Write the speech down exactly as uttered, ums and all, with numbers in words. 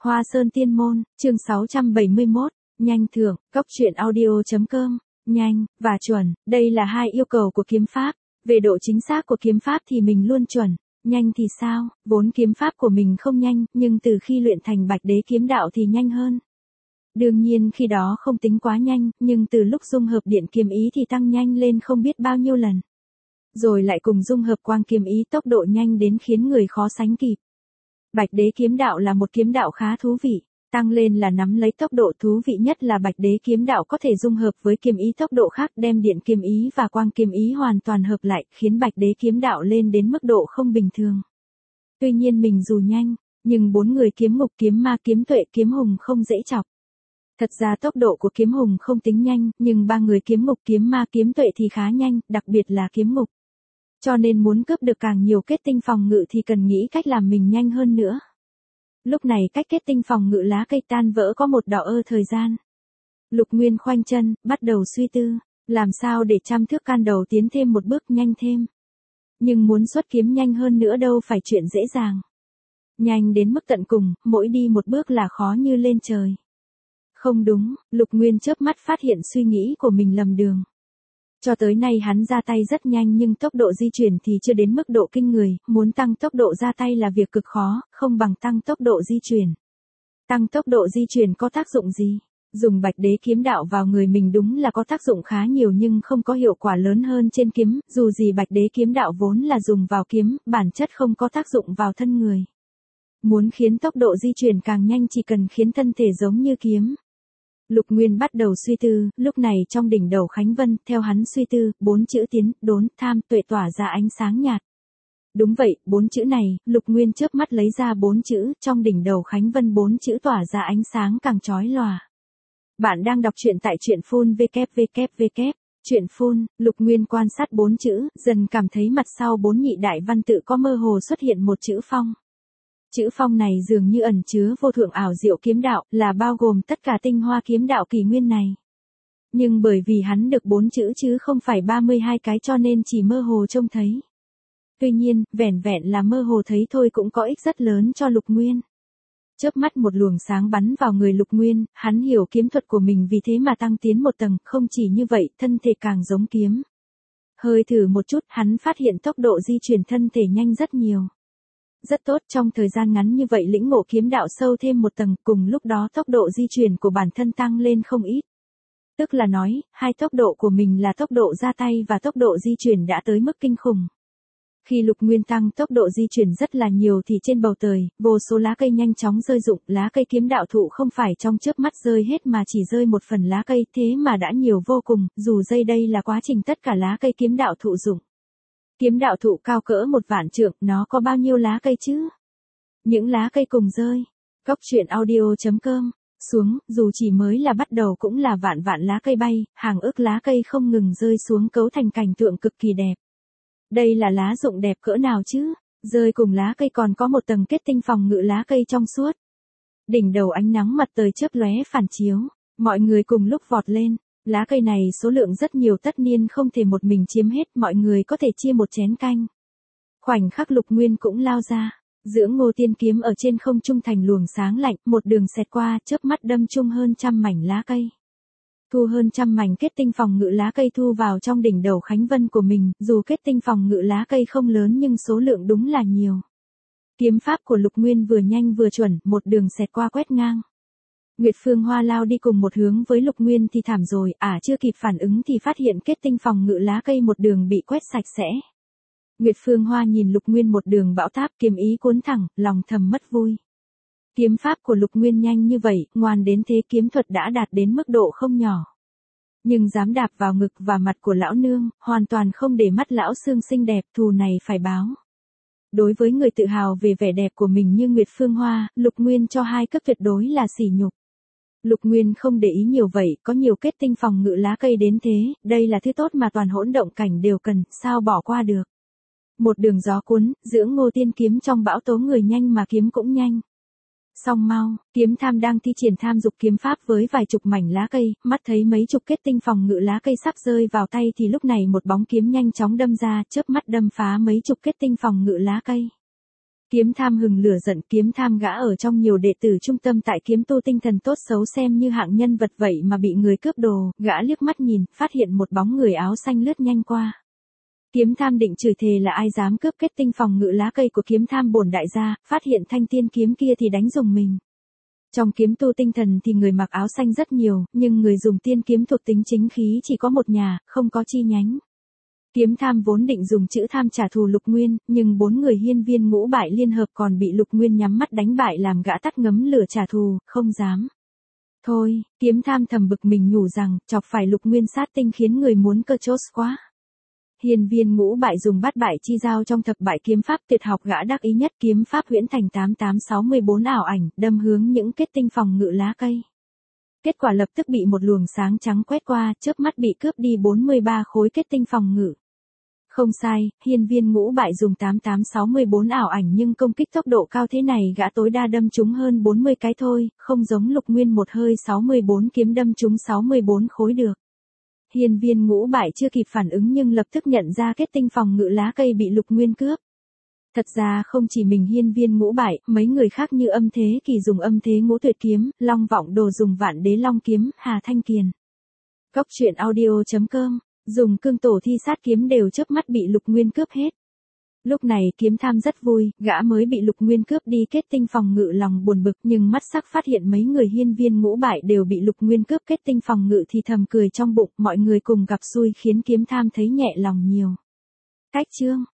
Hoa Sơn Tiên Môn, chương sáu trăm bảy mươi mốt, nhanh thưởng, cốc truyện audio.com, nhanh, và chuẩn, đây là hai yêu cầu của kiếm pháp. Về độ chính xác của kiếm pháp thì mình luôn chuẩn, nhanh thì sao, vốn kiếm pháp của mình không nhanh, nhưng từ khi luyện thành Bạch Đế kiếm đạo thì nhanh hơn. Đương nhiên khi đó không tính quá nhanh, nhưng từ lúc dung hợp điện kiếm ý thì tăng nhanh lên không biết bao nhiêu lần. Rồi lại cùng dung hợp quang kiếm ý, tốc độ nhanh đến khiến người khó sánh kịp. Bạch Đế kiếm đạo là một kiếm đạo khá thú vị, tăng lên là nắm lấy tốc độ. Thú vị nhất là Bạch Đế kiếm đạo có thể dung hợp với kiếm ý tốc độ khác, đem điện kiếm ý và quang kiếm ý hoàn toàn hợp lại, khiến Bạch Đế kiếm đạo lên đến mức độ không bình thường. Tuy nhiên mình dù nhanh, nhưng bốn người kiếm ngục, kiếm ma, kiếm tuệ, kiếm hùng không dễ chọc. Thật ra tốc độ của kiếm hùng không tính nhanh, nhưng ba người kiếm ngục, kiếm ma, kiếm tuệ thì khá nhanh, đặc biệt là kiếm ngục. Cho nên muốn cướp được càng nhiều kết tinh phòng ngự thì cần nghĩ cách làm mình nhanh hơn nữa. Lúc này cách kết tinh phòng ngự lá cây tan vỡ có một đỏ ơ thời gian. Lục Nguyên khoanh chân, bắt đầu suy tư, làm sao để trăm thước can đầu tiến thêm một bước nhanh thêm. Nhưng muốn xuất kiếm nhanh hơn nữa đâu phải chuyện dễ dàng. Nhanh đến mức tận cùng, mỗi đi một bước là khó như lên trời. Không đúng, Lục Nguyên chớp mắt phát hiện suy nghĩ của mình lầm đường. Cho tới nay hắn ra tay rất nhanh nhưng tốc độ di chuyển thì chưa đến mức độ kinh người, muốn tăng tốc độ ra tay là việc cực khó, không bằng tăng tốc độ di chuyển. Tăng tốc độ di chuyển có tác dụng gì? Dùng Bạch Đế kiếm đạo vào người mình đúng là có tác dụng khá nhiều nhưng không có hiệu quả lớn hơn trên kiếm, dù gì Bạch Đế kiếm đạo vốn là dùng vào kiếm, bản chất không có tác dụng vào thân người. Muốn khiến tốc độ di chuyển càng nhanh chỉ cần khiến thân thể giống như kiếm. Lục Nguyên bắt đầu suy tư, lúc này trong đỉnh đầu Khánh Vân, theo hắn suy tư, bốn chữ tiến, đốn, tham, tuệ tỏa ra ánh sáng nhạt. Đúng vậy, bốn chữ này, Lục Nguyên chớp mắt lấy ra bốn chữ, trong đỉnh đầu Khánh Vân bốn chữ tỏa ra ánh sáng càng chói lòa. Bạn đang đọc truyện tại truyện phun vê kép vê kép vê kép, truyện phun, Lục Nguyên quan sát bốn chữ, dần cảm thấy mặt sau bốn nhị đại văn tự có mơ hồ xuất hiện một chữ phong. Chữ phong này dường như ẩn chứa vô thượng ảo diệu kiếm đạo, là bao gồm tất cả tinh hoa kiếm đạo kỷ nguyên này. Nhưng bởi vì hắn được bốn chữ chứ không phải ba mươi hai cái cho nên chỉ mơ hồ trông thấy. Tuy nhiên, vẻn vẹn là mơ hồ thấy thôi cũng có ích rất lớn cho Lục Nguyên. Chớp mắt một luồng sáng bắn vào người Lục Nguyên, hắn hiểu kiếm thuật của mình vì thế mà tăng tiến một tầng, không chỉ như vậy, thân thể càng giống kiếm. Hơi thử một chút, hắn phát hiện tốc độ di chuyển thân thể nhanh rất nhiều. Rất tốt, trong thời gian ngắn như vậy lĩnh ngộ kiếm đạo sâu thêm một tầng, cùng lúc đó tốc độ di chuyển của bản thân tăng lên không ít. Tức là nói, hai tốc độ của mình là tốc độ ra tay và tốc độ di chuyển đã tới mức kinh khủng. Khi Lục Nguyên tăng tốc độ di chuyển rất là nhiều thì trên bầu trời, vô số lá cây nhanh chóng rơi rụng, lá cây kiếm đạo thụ không phải trong chớp mắt rơi hết mà chỉ rơi một phần lá cây, thế mà đã nhiều vô cùng, dù rơi đây là quá trình tất cả lá cây kiếm đạo thụ dụng. Kiếm đạo thụ cao cỡ một vạn trượng, nó có bao nhiêu lá cây chứ? Những lá cây cùng rơi. Cốc truyện audio.com, xuống, dù chỉ mới là bắt đầu cũng là vạn vạn lá cây bay, hàng ức lá cây không ngừng rơi xuống cấu thành cảnh tượng cực kỳ đẹp. Đây là lá rụng đẹp cỡ nào chứ? Rơi cùng lá cây còn có một tầng kết tinh phòng ngự lá cây trong suốt. Đỉnh đầu ánh nắng mặt trời chớp lóe phản chiếu, mọi người cùng lúc vọt lên. Lá cây này số lượng rất nhiều tất nhiên không thể một mình chiếm hết, mọi người có thể chia một chén canh. Khoảnh khắc Lục Nguyên cũng lao ra, dưỡng Ngô Tiên kiếm ở trên không trung thành luồng sáng lạnh, một đường xẹt qua, chớp mắt đâm chung hơn trăm mảnh lá cây. Thu hơn trăm mảnh kết tinh phòng ngự lá cây thu vào trong đỉnh đầu Khánh Vân của mình, dù kết tinh phòng ngự lá cây không lớn nhưng số lượng đúng là nhiều. Kiếm pháp của Lục Nguyên vừa nhanh vừa chuẩn, một đường xẹt qua quét ngang. Nguyệt Phương Hoa lao đi cùng một hướng với Lục Nguyên thì thảm rồi, ả à, chưa kịp phản ứng thì phát hiện kết tinh phòng ngự lá cây một đường bị quét sạch sẽ. Nguyệt Phương Hoa nhìn Lục Nguyên một đường bão táp, kiếm ý cuốn thẳng, lòng thầm mất vui. Kiếm pháp của Lục Nguyên nhanh như vậy, ngoan đến thế, kiếm thuật đã đạt đến mức độ không nhỏ. Nhưng dám đạp vào ngực và mặt của lão nương, hoàn toàn không để mắt lão xương xinh đẹp, thù này phải báo. Đối với người tự hào về vẻ đẹp của mình như Nguyệt Phương Hoa, Lục Nguyên cho hai cấp tuyệt đối là sỉ nhục. Lục Nguyên không để ý nhiều vậy, có nhiều kết tinh phòng ngự lá cây đến thế, đây là thứ tốt mà toàn hỗn động cảnh đều cần, sao bỏ qua được. Một đường gió cuốn, dưỡng Ngô Tiên kiếm trong bão tố, người nhanh mà kiếm cũng nhanh. Song mau, kiếm tham đang thi triển tham dục kiếm pháp với vài chục mảnh lá cây, mắt thấy mấy chục kết tinh phòng ngự lá cây sắp rơi vào tay thì lúc này một bóng kiếm nhanh chóng đâm ra, chớp mắt đâm phá mấy chục kết tinh phòng ngự lá cây. Kiếm tham hừng lửa giận, kiếm tham gã ở trong nhiều đệ tử trung tâm tại kiếm tu tinh thần tốt xấu xem như hạng nhân vật vậy mà bị người cướp đồ, gã liếc mắt nhìn, phát hiện một bóng người áo xanh lướt nhanh qua. Kiếm tham định chửi thề là ai dám cướp kết tinh phòng ngự lá cây của kiếm tham bổn đại gia, phát hiện thanh tiên kiếm kia thì đánh dùng mình. Trong kiếm tu tinh thần thì người mặc áo xanh rất nhiều, nhưng người dùng tiên kiếm thuộc tính chính khí chỉ có một nhà, không có chi nhánh. Kiếm tham vốn định dùng chữ tham trả thù Lục Nguyên, nhưng bốn người hiên viên ngũ bại liên hợp còn bị Lục Nguyên nhắm mắt đánh bại làm gã tắt ngấm lửa trả thù, không dám. Thôi, kiếm tham thầm bực mình nhủ rằng, chọc phải Lục Nguyên sát tinh khiến người muốn cơ chốt quá. Hiên viên ngũ bại dùng bát bại chi giao trong thập bại kiếm pháp tuyệt học gã đắc ý nhất kiếm pháp huyễn thành tám tám sáu bốn ảo ảnh, đâm hướng những kết tinh phòng ngự lá cây. Kết quả lập tức bị một luồng sáng trắng quét qua, chớp mắt bị cướp đi bốn mươi ba khối kết tinh phòng ngự. Không sai, hiên viên ngũ bại dùng tám tám sáu bốn ảo ảnh nhưng công kích tốc độ cao thế này gã tối đa đâm trúng hơn bốn mươi cái thôi, không giống Lục Nguyên một hơi sáu mươi bốn kiếm đâm trúng sáu mươi bốn khối được. Hiên viên ngũ bại chưa kịp phản ứng nhưng lập tức nhận ra kết tinh phòng ngự lá cây bị Lục Nguyên cướp. Thật ra không chỉ mình hiên viên ngũ bại, mấy người khác như Âm Thế Kỳ dùng âm thế ngũ tuyệt kiếm, Long Vọng Đồ dùng vạn đế long kiếm, Hà Thanh Kiền. Cốc truyện audio chấm com, dùng cương tổ thi sát kiếm đều chớp mắt bị Lục Nguyên cướp hết. Lúc này kiếm tham rất vui, gã mới bị Lục Nguyên cướp đi kết tinh phòng ngự lòng buồn bực nhưng mắt sắc phát hiện mấy người hiên viên ngũ bại đều bị Lục Nguyên cướp kết tinh phòng ngự thì thầm cười trong bụng, mọi người cùng gặp xui khiến kiếm tham thấy nhẹ lòng nhiều. Cách chương